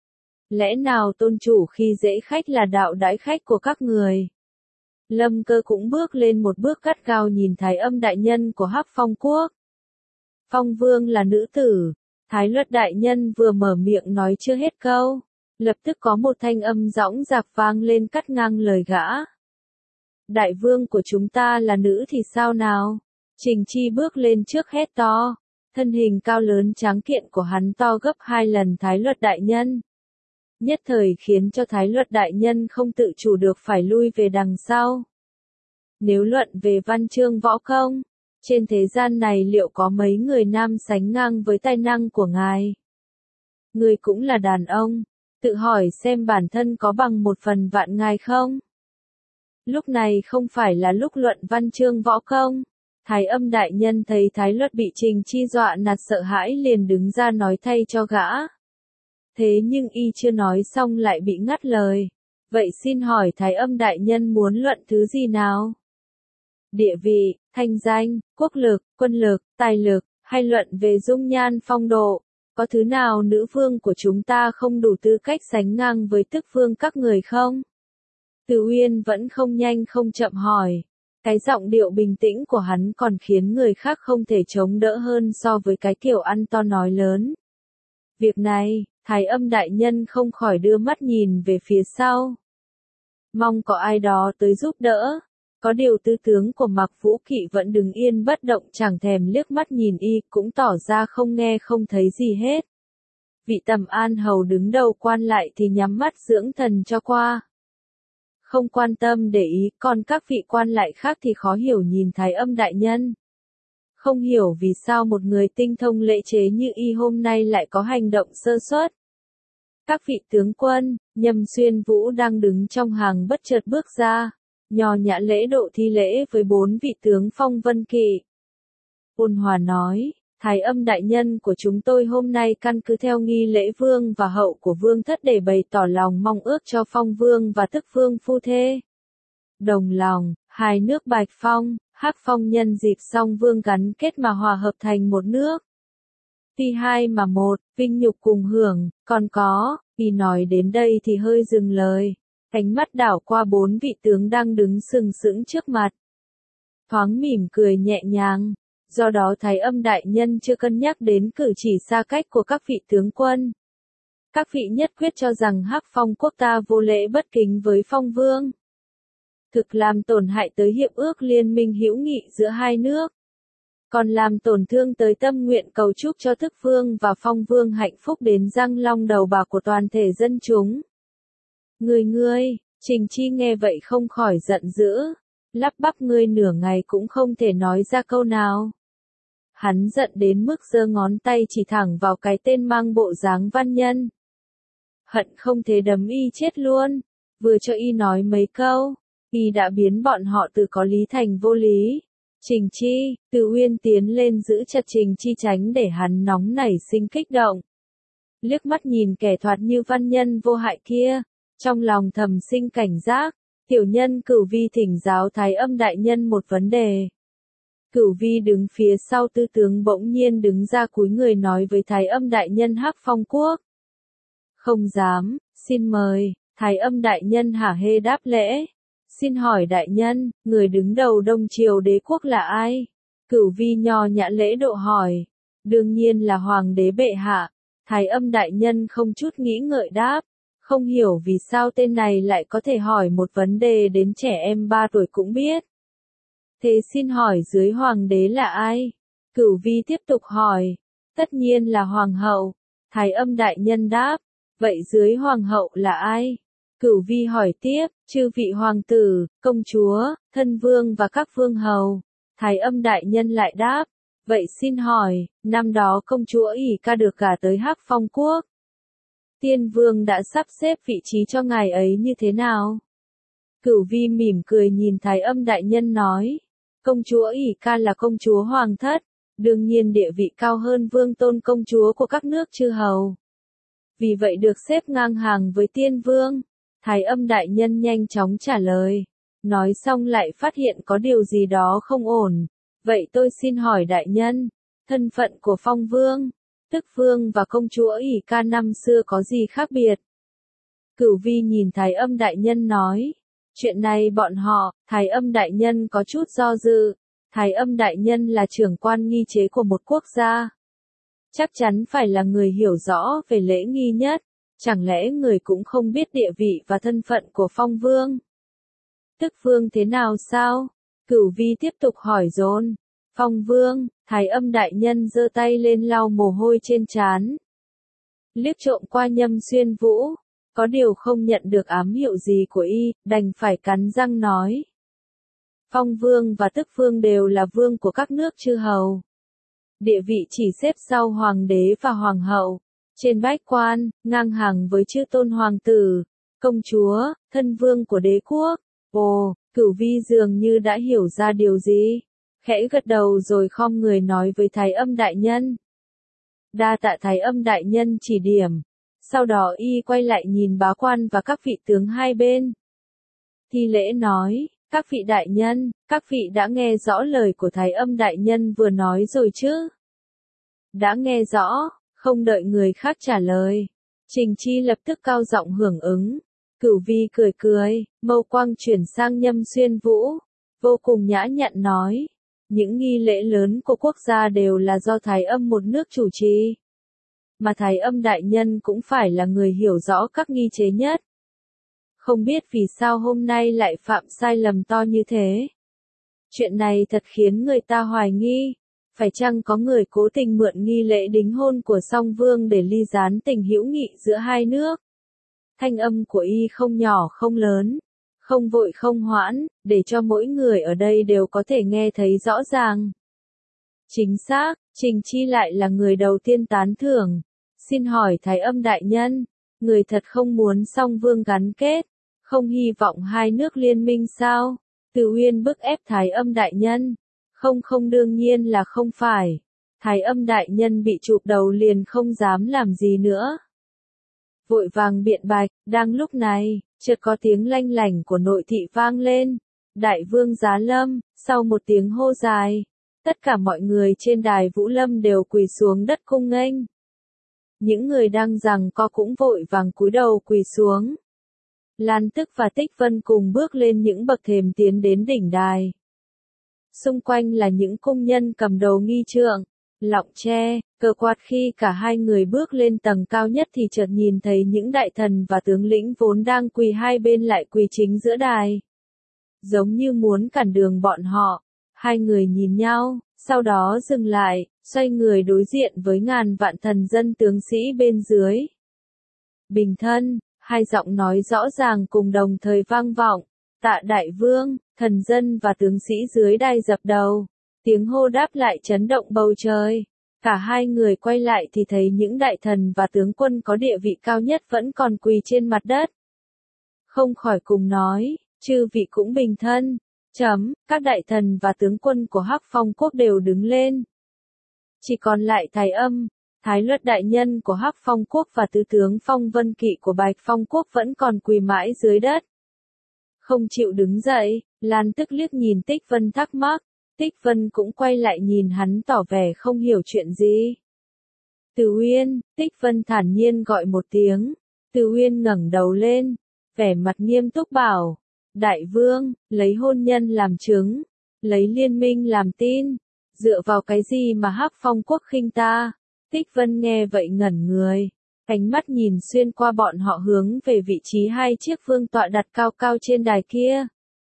Lẽ nào tôn chủ khi dễ khách là đạo đãi khách của các người? Lâm Cơ cũng bước lên một bước gắt gao nhìn Thái Âm đại nhân của Hắc Phong Quốc. Phong Vương là nữ tử, Thái Luật đại nhân vừa mở miệng nói chưa hết câu, lập tức có một thanh âm dõng dạc vang lên cắt ngang lời gã. Đại vương của chúng ta là nữ thì sao nào? Trình Chi bước lên trước hét to, thân hình cao lớn tráng kiện của hắn to gấp 2 lần Thái Luật đại nhân. Nhất thời khiến cho Thái Luật đại nhân không tự chủ được phải lui về đằng sau. Nếu luận về văn chương võ công, trên thế gian này liệu có mấy người nam sánh ngang với tài năng của ngài? Người cũng là đàn ông, tự hỏi xem bản thân có bằng 1/1000 ngài không? Lúc này không phải là lúc luận văn chương võ công. Thái Âm đại nhân thấy Thái Luật bị Trình Chi dọa nạt sợ hãi liền đứng ra nói thay cho gã. Thế nhưng y chưa nói xong lại bị ngắt lời. Vậy xin hỏi Thái Âm đại nhân muốn luận thứ gì nào? Địa vị, thanh danh, quốc lực, quân lực, tài lực, hay luận về dung nhan phong độ? Có thứ nào nữ vương của chúng ta không đủ tư cách sánh ngang với Tức Vương các người không? Từ Uyên vẫn không nhanh không chậm hỏi. Cái giọng điệu bình tĩnh của hắn còn khiến người khác không thể chống đỡ hơn so với cái kiểu ăn to nói lớn. Việc này, Thái Âm đại nhân không khỏi đưa mắt nhìn về phía sau. Mong có ai đó tới giúp đỡ. Có điều tư tướng của Mạc Vũ Kỵ vẫn đứng yên bất động chẳng thèm liếc mắt nhìn y, cũng tỏ ra không nghe không thấy gì hết. Vị Tầm An hầu đứng đầu quan lại thì nhắm mắt dưỡng thần cho qua. Không quan tâm để ý, còn các vị quan lại khác thì khó hiểu nhìn Thái Âm đại nhân. Không hiểu vì sao một người tinh thông lễ chế như y hôm nay lại có hành động sơ suất. Các vị tướng quân, Nhâm Xuyên Vũ đang đứng trong hàng bất chợt bước ra, nho nhã lễ độ thi lễ với 4 vị tướng Phong Vân Kỵ. Ôn hòa nói, Thái Âm đại nhân của chúng tôi hôm nay căn cứ theo nghi lễ vương và hậu của vương thất để bày tỏ lòng mong ước cho Phong Vương và Tức Vương phu thê. Đồng lòng, hai nước Bạch Phong, Hắc Phong nhân dịp song vương gắn kết mà hòa hợp thành một nước. Tuy hai mà một, vinh nhục cùng hưởng, còn có, y nói đến đây thì hơi dừng lời. Cánh mắt đảo qua 4 vị tướng đang đứng sừng sững trước mặt. Thoáng mỉm cười nhẹ nhàng, do đó Thái Âm đại nhân chưa cân nhắc đến cử chỉ xa cách của các vị tướng quân. Các vị nhất quyết cho rằng Hắc Phong Quốc ta vô lễ bất kính với Phong Vương, thực làm tổn hại tới hiệp ước liên minh hữu nghị giữa hai nước. còn làm tổn thương tới tâm nguyện cầu chúc cho Thức Vương và Phong Vương hạnh phúc đến răng long đầu bạc của toàn thể dân chúng. Ngươi, Trình Chi nghe vậy không khỏi giận dữ, lắp bắp ngươi nửa ngày cũng không thể nói ra câu nào. Hắn giận đến mức giơ ngón tay chỉ thẳng vào cái tên mang bộ dáng văn nhân. Hận không thể đấm y chết luôn, vừa cho y nói mấy câu, y đã biến bọn họ từ có lý thành vô lý. Trình Chi, Từ Uyên tiến lên giữ chặt Trình Chi tránh để hắn nóng nảy sinh kích động. Liếc mắt nhìn kẻ thoạt như văn nhân vô hại kia, trong lòng thầm sinh cảnh giác, tiểu nhân Cửu Vi thỉnh giáo Thái Âm đại nhân một vấn đề. Cửu Vi đứng phía sau tư tướng bỗng nhiên đứng ra cúi người nói với Thái Âm đại nhân Hắc Phong Quốc. Không dám, xin mời, Thái Âm đại nhân hả hê đáp lễ. Xin hỏi đại nhân, người đứng đầu Đông Triều đế quốc là ai? Cửu Vi nho nhã lễ độ hỏi. Đương nhiên là Hoàng đế bệ hạ. Thái Âm đại nhân không chút nghĩ ngợi đáp. Không hiểu vì sao tên này lại có thể hỏi một vấn đề đến trẻ em 3 tuổi cũng biết. Thế xin hỏi dưới Hoàng đế là ai? Cửu Vi tiếp tục hỏi. Tất nhiên là Hoàng hậu. Thái Âm đại nhân đáp. Vậy dưới Hoàng hậu là ai? Cửu Vi hỏi tiếp, chư vị hoàng tử, công chúa, thân vương và các vương hầu. Thái Âm đại nhân lại đáp, vậy xin hỏi, năm đó công chúa ỷ ca được gả tới Hắc Phong Quốc. Tiên vương đã sắp xếp vị trí cho ngài ấy như thế nào? Cửu Vi mỉm cười nhìn Thái Âm đại nhân nói, công chúa ỷ ca là công chúa hoàng thất, đương nhiên địa vị cao hơn vương tôn công chúa của các nước chư hầu. Vì vậy được xếp ngang hàng với tiên vương. Thái Âm đại nhân nhanh chóng trả lời. Nói xong lại phát hiện có điều gì đó không ổn. Vậy tôi xin hỏi đại nhân, thân phận của Phong Vương, Tức Vương và công chúa ỷ ca năm xưa có gì khác biệt? Cửu Vi nhìn Thái Âm đại nhân nói. Chuyện này bọn họ, Thái Âm đại nhân có chút do dự. Thái Âm đại nhân là trưởng quan nghi chế của một quốc gia. Chắc chắn phải là người hiểu rõ về lễ nghi nhất. Chẳng lẽ người cũng không biết địa vị và thân phận của Phong Vương? Tức Vương thế nào sao? Cửu Vi tiếp tục hỏi dồn. Phong Vương, Thái Âm đại nhân giơ tay lên lau mồ hôi trên trán. Liếc trộm qua Nhâm Xuyên Vũ, có điều không nhận được ám hiệu gì của y, đành phải cắn răng nói. Phong Vương và Tức Vương đều là vương của các nước chư hầu. Địa vị chỉ xếp sau hoàng đế và hoàng hậu. Trên bách quan, ngang hàng với chư tôn hoàng tử, công chúa, thân vương của đế quốc. Ồ, Cửu Vi dường như đã hiểu ra điều gì. Khẽ gật đầu rồi khom người nói với Thái Âm đại nhân. Đa tạ Thái Âm đại nhân chỉ điểm. Sau đó y quay lại nhìn bá quan và các vị tướng hai bên. Thi lễ nói, các vị đại nhân, các vị đã nghe rõ lời của Thái Âm đại nhân vừa nói rồi chứ? Đã nghe rõ. Không đợi người khác trả lời, Trình Chi lập tức cao giọng hưởng ứng. Cửu Vi cười cười, mâu quang chuyển sang Nhâm Xuyên Vũ, vô cùng nhã nhặn nói, những nghi lễ lớn của quốc gia đều là do Thái Âm một nước chủ trì. Mà Thái Âm đại nhân cũng phải là người hiểu rõ các nghi chế nhất. Không biết vì sao hôm nay lại phạm sai lầm to như thế. Chuyện này thật khiến người ta hoài nghi. Phải chăng có người cố tình mượn nghi lễ đính hôn của Song Vương để ly gián tình hữu nghị giữa hai nước? Thanh âm của y không nhỏ không lớn, không vội không hoãn, để cho mỗi người ở đây đều có thể nghe thấy rõ ràng. Chính xác, Trình Chi lại là người đầu tiên tán thưởng. Xin hỏi Thái Âm đại nhân, người thật không muốn Song Vương gắn kết, không hy vọng hai nước liên minh sao? Từ Uyên bức ép Thái Âm đại nhân. Không đương nhiên là không phải. Thái Âm đại nhân bị chụp đầu liền không dám làm gì nữa. Vội vàng biện bạch, đang lúc này, chợt có tiếng lanh lảnh của nội thị vang lên. Đại vương Giá Lâm, sau một tiếng hô dài, tất cả mọi người trên đài Vũ Lâm đều quỳ xuống đất cung nghênh. Những người đang giằng co cũng vội vàng cúi đầu quỳ xuống. Lan Tức và Tích Vân cùng bước lên những bậc thềm tiến đến đỉnh đài. Xung quanh là những cung nhân cầm đầu nghi trượng, lọng tre, cờ quạt. Khi cả hai người bước lên tầng cao nhất thì chợt nhìn thấy những đại thần và tướng lĩnh vốn đang quỳ hai bên lại quỳ chính giữa đài. Giống như muốn cản đường bọn họ. Hai người nhìn nhau, Sau đó dừng lại, xoay người đối diện với ngàn vạn thần dân tướng sĩ bên dưới. Bình thân, hai giọng nói rõ ràng cùng đồng thời vang vọng. Tạ đại vương, thần dân và tướng sĩ dưới đài dập đầu. Tiếng hô đáp lại chấn động bầu trời. Cả hai người quay lại thì thấy những đại thần và tướng quân có địa vị cao nhất vẫn còn quỳ trên mặt đất. Không khỏi cùng nói, chư vị cũng bình thân. Các đại thần và tướng quân của Hắc Phong quốc đều đứng lên. Chỉ còn lại Thái Âm, Thái Luật đại nhân của Hắc Phong quốc và tứ tướng Phong Vân Kỵ của Bạch Phong quốc vẫn còn quỳ mãi dưới đất. Không chịu đứng dậy, Lan Tức liếc nhìn Tích Vân thắc mắc, Tích Vân cũng quay lại nhìn hắn tỏ vẻ không hiểu chuyện gì. Từ Uyên, Tích Vân thản nhiên gọi một tiếng, Từ Uyên ngẩng đầu lên, vẻ mặt nghiêm túc bảo, Đại vương, lấy hôn nhân làm chứng, lấy liên minh làm tin, dựa vào cái gì mà Hắc Phong quốc khinh ta? Tích Vân nghe vậy ngẩn người, ánh mắt nhìn xuyên qua bọn họ hướng về vị trí hai chiếc vương tọa đặt cao cao trên đài kia.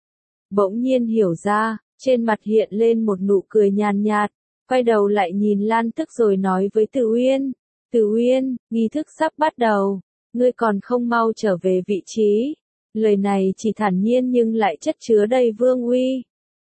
Bỗng nhiên hiểu ra, trên mặt hiện lên một nụ cười nhàn nhạt, quay đầu lại nhìn Lan Tức rồi nói với Từ Uyên, Từ Uyên, nghi thức sắp bắt đầu, ngươi còn không mau trở về vị trí. Lời này chỉ thản nhiên nhưng lại chất chứa đầy vương uy.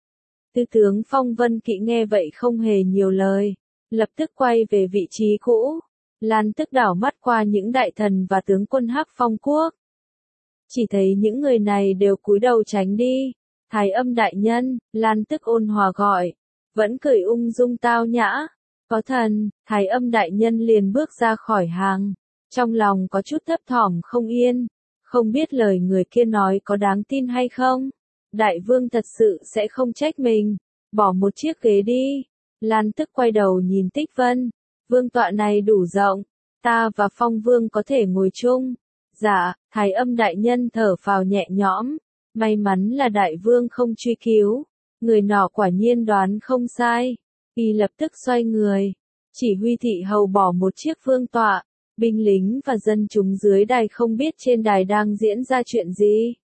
Tứ tướng Phong Vân Kỵ nghe vậy không hề nhiều lời, lập tức quay về vị trí cũ. Lan Tức đảo mắt qua những đại thần và tướng quân Hắc Phong quốc. Chỉ thấy những người này đều cúi đầu tránh đi. Thái Âm đại nhân, Lan Tức ôn hòa gọi, vẫn cười ung dung tao nhã. Có thần, Thái Âm đại nhân liền bước ra khỏi hàng. Trong lòng có chút thấp thỏm không yên. Không biết lời người kia nói có đáng tin hay không? Đại vương thật sự sẽ không trách mình. Bỏ một chiếc ghế đi. Lan Tức quay đầu nhìn Tích Vân. Vương tọa này đủ rộng. Ta và Phong vương có thể ngồi chung. Dạ, Thái Âm đại nhân thở phào nhẹ nhõm. May mắn là đại vương không truy cứu. Người nọ quả nhiên đoán không sai. Y lập tức xoay người. Chỉ huy thị hầu bỏ một chiếc vương tọa. Binh lính và dân chúng dưới đài không biết trên đài đang diễn ra chuyện gì.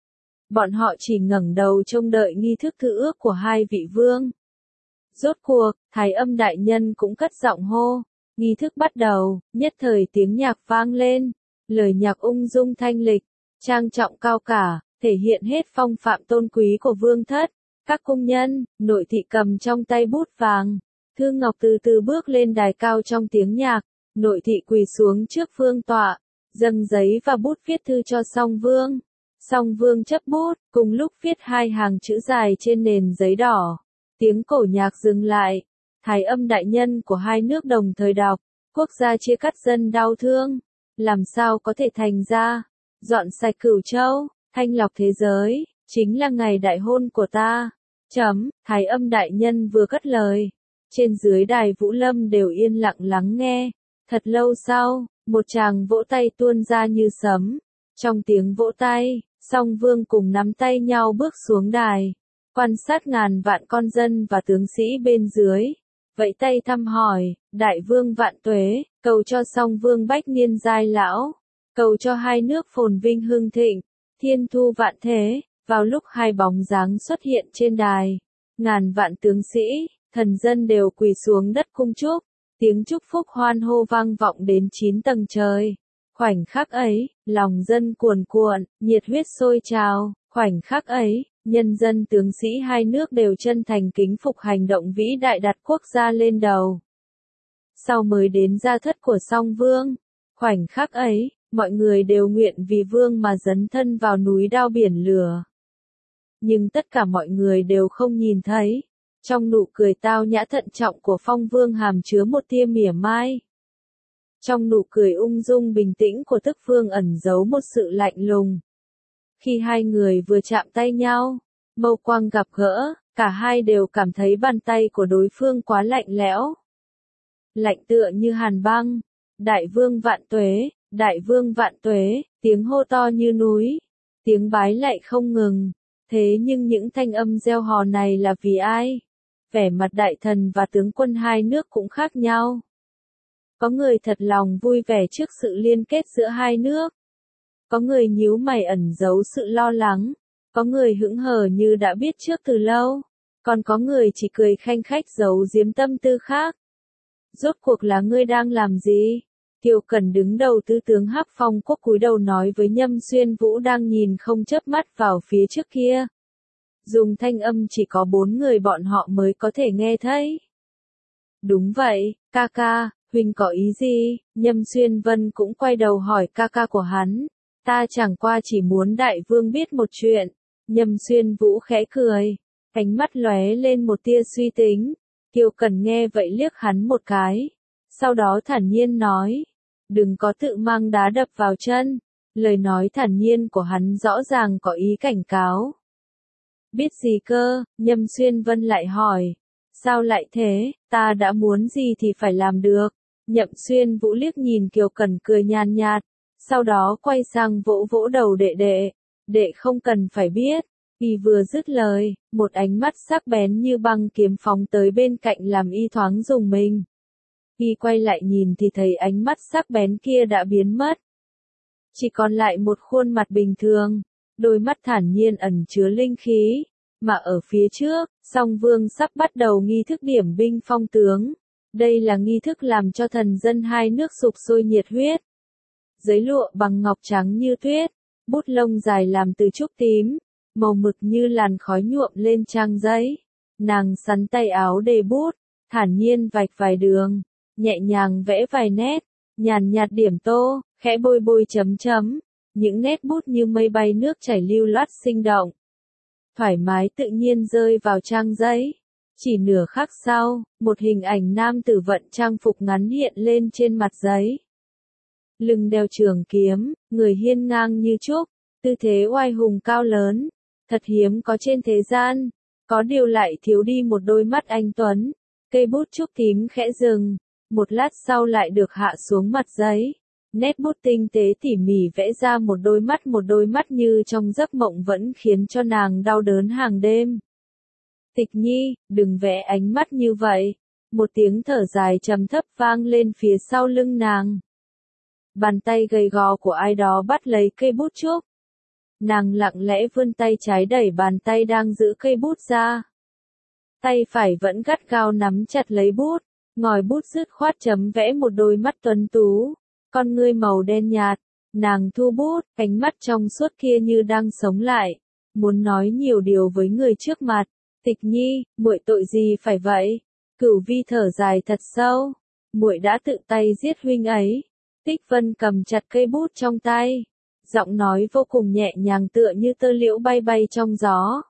Bọn họ chỉ ngẩng đầu trông đợi nghi thức thư ước của hai vị vương. Rốt cuộc, Thái Âm đại nhân cũng cất giọng hô. Nghi thức bắt đầu, nhất thời tiếng nhạc vang lên. Lời nhạc ung dung thanh lịch, trang trọng cao cả, thể hiện hết phong phạm tôn quý của vương thất. Các cung nhân, nội thị cầm trong tay bút vàng. Thư Ngọc từ từ bước lên đài cao trong tiếng nhạc. Nội thị quỳ xuống trước vương tọa, dâng giấy và bút viết thư cho Song Vương. Song Vương chấp bút, cùng lúc viết hai hàng chữ dài trên nền giấy đỏ. Tiếng cổ nhạc dừng lại. Thái Âm đại nhân của hai nước đồng thời đọc, quốc gia chia cắt dân đau thương. Làm sao có thể thành ra, dọn sạch Cửu Châu, thanh lọc thế giới, chính là ngày đại hôn của ta. Thái Âm đại nhân vừa cất lời. Trên dưới đài Vũ Lâm đều yên lặng lắng nghe. Thật lâu sau, một tràng vỗ tay tuôn ra như sấm. Trong tiếng vỗ tay, Song Vương cùng nắm tay nhau bước xuống đài. Quan sát ngàn vạn con dân và tướng sĩ bên dưới. Vẫy tay thăm hỏi, Đại vương vạn tuế, cầu cho Song Vương bách niên giai lão. Cầu cho hai nước phồn vinh hưng thịnh, thiên thu vạn thế. Vào lúc hai bóng dáng xuất hiện trên đài, ngàn vạn tướng sĩ, thần dân đều quỳ xuống đất cung chúc. Tiếng chúc phúc hoan hô vang vọng đến 9 tầng trời. Khoảnh khắc ấy, lòng dân cuồn cuộn, nhiệt huyết sôi trào. Khoảnh khắc ấy, nhân dân tướng sĩ hai nước đều chân thành kính phục hành động vĩ đại đặt quốc gia lên đầu. Sau mới đến gia thất của Song Vương. Khoảnh khắc ấy, mọi người đều nguyện vì vương mà dấn thân vào núi đao biển lửa. Nhưng tất cả mọi người đều không nhìn thấy. Trong nụ cười tao nhã thận trọng của Phong Vương hàm chứa một tia mỉa mai. Trong nụ cười ung dung bình tĩnh của Tức Vương ẩn giấu một sự lạnh lùng. Khi hai người vừa chạm tay nhau, mâu quang gặp gỡ, cả hai đều cảm thấy bàn tay của đối phương quá lạnh lẽo. Lạnh tựa như hàn băng. Đại vương vạn tuế, đại vương vạn tuế, tiếng hô to như núi, tiếng bái lạy không ngừng. Thế nhưng những thanh âm reo hò này là vì ai? Vẻ mặt đại thần và tướng quân hai nước cũng khác nhau. Có người thật lòng vui vẻ trước sự liên kết giữa hai nước. Có người nhíu mày ẩn giấu sự lo lắng. Có người hững hờ như đã biết trước từ lâu. Còn có người chỉ cười khanh khách giấu giếm tâm tư khác. Rốt cuộc là ngươi đang làm gì? Kiều Cẩn đứng đầu tư tướng Hắc Phong Quốc cúi đầu nói với Nhâm Xuyên Vũ đang nhìn không chớp mắt vào phía trước kia. Dùng thanh âm chỉ có 4 người bọn họ mới có thể nghe thấy. Đúng vậy, ca ca, huynh có ý gì? Nhâm Xuyên Vân cũng quay đầu hỏi ca ca của hắn. Ta chẳng qua chỉ muốn đại vương biết một chuyện. Nhâm Xuyên Vũ khẽ cười, ánh mắt lóe lên một tia suy tính. Kiều Cẩn nghe vậy liếc hắn một cái. Sau đó thản nhiên nói. Đừng có tự mang đá đập vào chân. Lời nói thản nhiên của hắn rõ ràng có ý cảnh cáo. Biết gì cơ? Nhâm Xuyên Vân lại hỏi. Sao lại thế? Ta đã muốn gì thì phải làm được. Nhậm Xuyên Vũ liếc nhìn Kiều Cẩn cười nhàn nhạt. Sau đó quay sang vỗ vỗ đầu đệ đệ. Đệ không cần phải biết. Y vừa dứt lời, một ánh mắt sắc bén như băng kiếm phóng tới bên cạnh làm y thoáng rùng mình. Y quay lại nhìn thì thấy ánh mắt sắc bén kia đã biến mất. Chỉ còn lại một khuôn mặt bình thường, đôi mắt thản nhiên ẩn chứa linh khí, mà ở phía trước, Song Vương sắp bắt đầu nghi thức điểm binh phong tướng. Đây là nghi thức làm cho thần dân hai nước sục sôi nhiệt huyết. Giấy lụa bằng ngọc trắng như tuyết, bút lông dài làm từ trúc tím, màu mực như làn khói nhuộm lên trang giấy. Nàng sắn tay áo đề bút, thản nhiên vạch vài đường, nhẹ nhàng vẽ vài nét, nhàn nhạt điểm tô, khẽ bôi bôi chấm chấm, những nét bút như mây bay nước chảy lưu loát sinh động. Thoải mái tự nhiên rơi vào trang giấy. Chỉ nửa khắc sau, một hình ảnh nam tử vận trang phục ngắn hiện lên trên mặt giấy. Lưng đeo trường kiếm, người hiên ngang như trúc, tư thế oai hùng cao lớn, thật hiếm có trên thế gian, có điều lại thiếu đi một đôi mắt anh tuấn. Cây bút trúc tím khẽ dừng, một lát sau lại được hạ xuống mặt giấy. Nét bút tinh tế tỉ mỉ vẽ ra một đôi mắt như trong giấc mộng vẫn khiến cho nàng đau đớn hàng đêm. Tịch Nhi, đừng vẽ ánh mắt như vậy. Một tiếng thở dài trầm thấp vang lên phía sau lưng nàng. Bàn tay gầy gò của ai đó bắt lấy cây bút trúc. Nàng lặng lẽ vươn tay trái đẩy bàn tay đang giữ cây bút ra. Tay phải vẫn gắt gao nắm chặt lấy bút, ngòi bút dứt khoát chấm vẽ một đôi mắt tuấn tú, con ngươi màu đen nhạt. Nàng thu bút, ánh mắt trong suốt kia như đang sống lại, muốn nói nhiều điều với người trước mặt. Tịch Nhi, muội tội gì phải vậy? Cửu Vi thở dài thật sâu, muội đã tự tay giết huynh ấy. Tích Vân cầm chặt cây bút trong tay, giọng nói vô cùng nhẹ nhàng tựa như tơ liễu bay bay trong gió.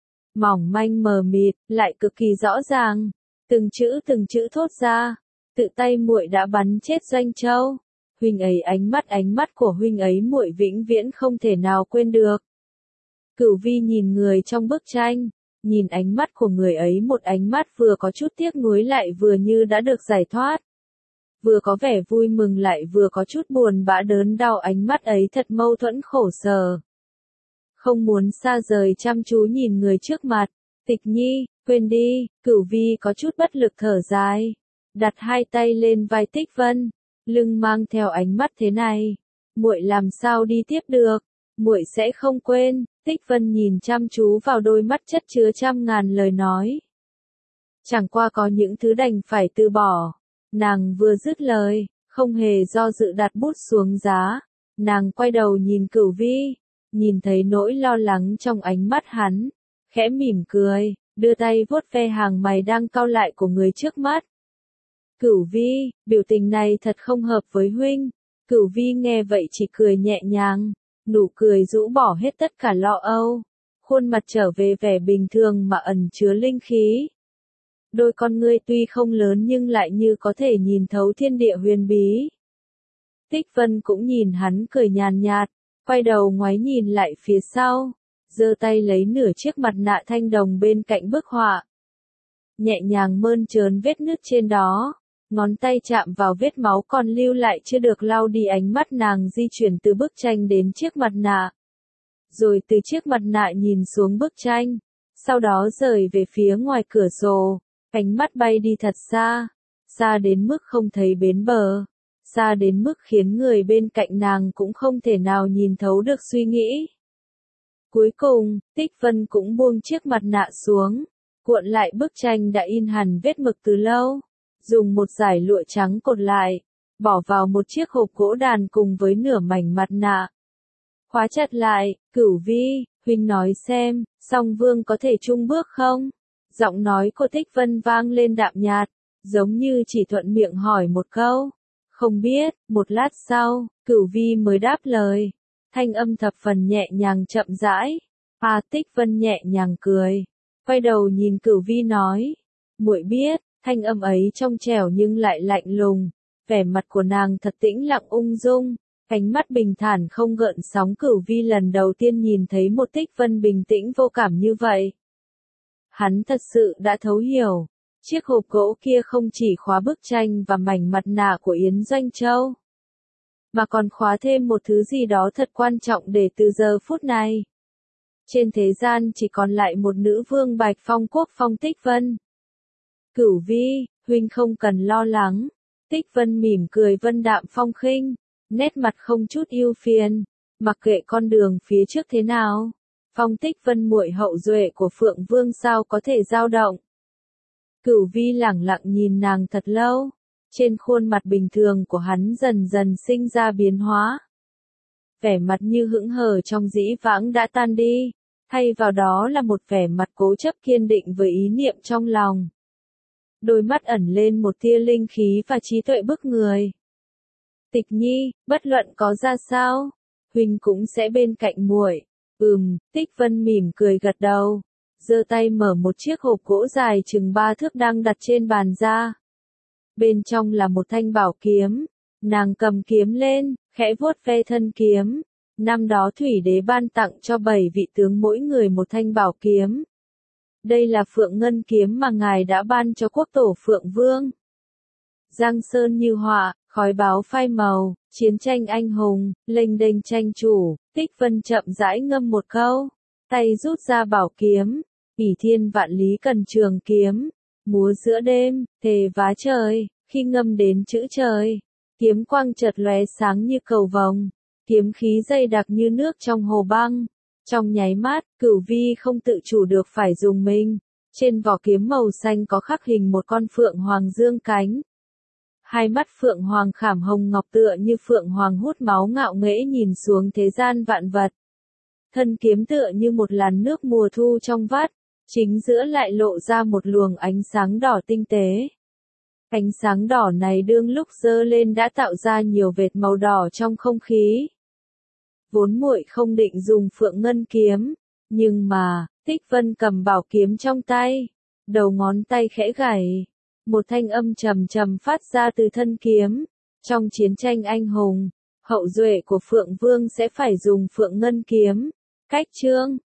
Mỏng manh mờ mịt, lại cực kỳ rõ ràng, từng chữ thốt ra, tự tay muội đã bắn chết Doanh Châu. Huynh ấy, ánh mắt của huynh ấy muội vĩnh viễn không thể nào quên được. Cửu Vi nhìn người trong bức tranh, nhìn ánh mắt của người ấy, một ánh mắt vừa có chút tiếc nuối lại vừa như đã được giải thoát. Vừa có vẻ vui mừng lại vừa có chút buồn bã đớn đau, ánh mắt ấy thật mâu thuẫn khổ sở. Không muốn xa rời chăm chú nhìn người trước mặt. Tịch Nhi, quên đi. Cửu Vi có chút bất lực thở dài, đặt hai tay lên vai Tích Vân, lưng mang theo ánh mắt thế này, muội làm sao đi tiếp được? Muội sẽ không quên. Tích Vân nhìn chăm chú vào đôi mắt chất chứa trăm ngàn lời nói. Chẳng qua có những thứ đành phải từ bỏ. Nàng vừa dứt lời, không hề do dự đặt bút xuống giá. Nàng quay đầu nhìn Cửu Vi, nhìn thấy nỗi lo lắng trong ánh mắt hắn, khẽ mỉm cười, đưa tay vuốt ve hàng mày đang cau lại của người trước mắt. Cửu Vi, biểu tình này thật không hợp với huynh. Cửu Vi nghe vậy chỉ cười nhẹ nhàng, nụ cười rũ bỏ hết tất cả lo âu, khuôn mặt trở về vẻ bình thường mà ẩn chứa linh khí. Đôi con ngươi tuy không lớn nhưng lại như có thể nhìn thấu thiên địa huyền bí. Tích Vân cũng nhìn hắn cười nhàn nhạt, quay đầu ngoái nhìn lại phía sau, giơ tay lấy nửa chiếc mặt nạ thanh đồng bên cạnh bức họa. Nhẹ nhàng mơn trớn vết nứt trên đó, ngón tay chạm vào vết máu còn lưu lại chưa được lau đi, ánh mắt nàng di chuyển từ bức tranh đến chiếc mặt nạ. Rồi từ chiếc mặt nạ nhìn xuống bức tranh, sau đó rời về phía ngoài cửa sổ, ánh mắt bay đi thật xa, xa đến mức không thấy bến bờ, xa đến mức khiến người bên cạnh nàng cũng không thể nào nhìn thấu được suy nghĩ. Cuối cùng, Tích Vân cũng buông chiếc mặt nạ xuống, Cuộn lại bức tranh đã in hẳn vết mực từ lâu, dùng một dải lụa trắng cột lại, bỏ vào một chiếc hộp gỗ đàn cùng với nửa mảnh mặt nạ. Khóa chặt lại, Cửu Vi, huynh nói xem, Song Vương có thể chung bước không? Giọng nói của Tích Vân vang lên đạm nhạt, giống như chỉ thuận miệng hỏi một câu. Không biết, một lát sau, Cửu Vi mới đáp lời. Thanh âm thập phần nhẹ nhàng chậm rãi. Tích Vân nhẹ nhàng cười, quay đầu nhìn Cửu Vi nói. Muội biết, thanh âm ấy trong trẻo nhưng lại lạnh lùng. Vẻ mặt của nàng thật tĩnh lặng ung dung, ánh mắt bình thản không gợn sóng. Cửu Vi lần đầu tiên nhìn thấy một Tích Vân bình tĩnh vô cảm như vậy. Hắn thật sự đã thấu hiểu, chiếc hộp gỗ kia không chỉ khóa bức tranh và mảnh mặt nạ của Yến Doanh Châu, mà còn khóa thêm một thứ gì đó thật quan trọng để từ giờ phút này, trên thế gian chỉ còn lại một nữ vương Bạch Phong Quốc Phong Tích Vân. Cửu Vi, huynh không cần lo lắng. Tích Vân mỉm cười vân đạm phong khinh, nét mặt không chút ưu phiền, mặc kệ con đường phía trước thế nào. Phong Tích Vân muội hậu duệ của Phượng Vương sao có thể dao động. Cửu Vi lẳng lặng nhìn nàng thật lâu, trên khuôn mặt bình thường của hắn dần dần sinh ra biến hóa. Vẻ mặt như hững hờ trong dĩ vãng đã tan đi, thay vào đó là một vẻ mặt cố chấp kiên định với ý niệm trong lòng. Đôi mắt ẩn lên một tia linh khí và trí tuệ bức người. Tịch Nhi, bất luận có ra sao, huynh cũng sẽ bên cạnh muội. Tích Vân mỉm cười gật đầu, giơ tay mở một chiếc hộp gỗ dài chừng 3 thước đang đặt trên bàn ra. Bên trong là một thanh bảo kiếm, nàng cầm kiếm lên, khẽ vuốt ve thân kiếm. Năm đó Thủy Đế ban tặng cho 7 vị tướng mỗi người một thanh bảo kiếm. Đây là Phượng Ngân kiếm mà ngài đã ban cho quốc tổ Phượng Vương. Giang sơn như họa, khói báo phai màu, chiến tranh anh hùng, lênh đênh tranh chủ. Tích Vân chậm rãi ngâm một câu, tay rút ra bảo kiếm. Ỷ thiên vạn lý cần trường kiếm, múa giữa đêm, thề vá trời. Khi ngâm đến chữ trời, kiếm quang chợt lóe sáng như cầu vồng, kiếm khí dày đặc như nước trong hồ băng. Trong nháy mắt, Cửu Vi không tự chủ được phải dùng mình. Trên vỏ kiếm màu xanh có khắc hình một con phượng hoàng dương cánh. Hai mắt phượng hoàng khảm hồng ngọc tựa như phượng hoàng hút máu ngạo nghễ nhìn xuống thế gian vạn vật. Thân kiếm tựa như một làn nước mùa thu trong vắt, chính giữa lại lộ ra một luồng ánh sáng đỏ tinh tế. Ánh sáng đỏ này đương lúc dơ lên đã tạo ra nhiều vệt màu đỏ trong không khí. Vốn muội không định dùng Phượng Ngân kiếm, nhưng mà, Tích Vân cầm bảo kiếm trong tay, đầu ngón tay khẽ gảy, một thanh âm trầm trầm phát ra từ thân kiếm. Trong chiến tranh anh hùng, hậu duệ của Phượng Vương sẽ phải dùng Phượng Ngân kiếm. Cách chương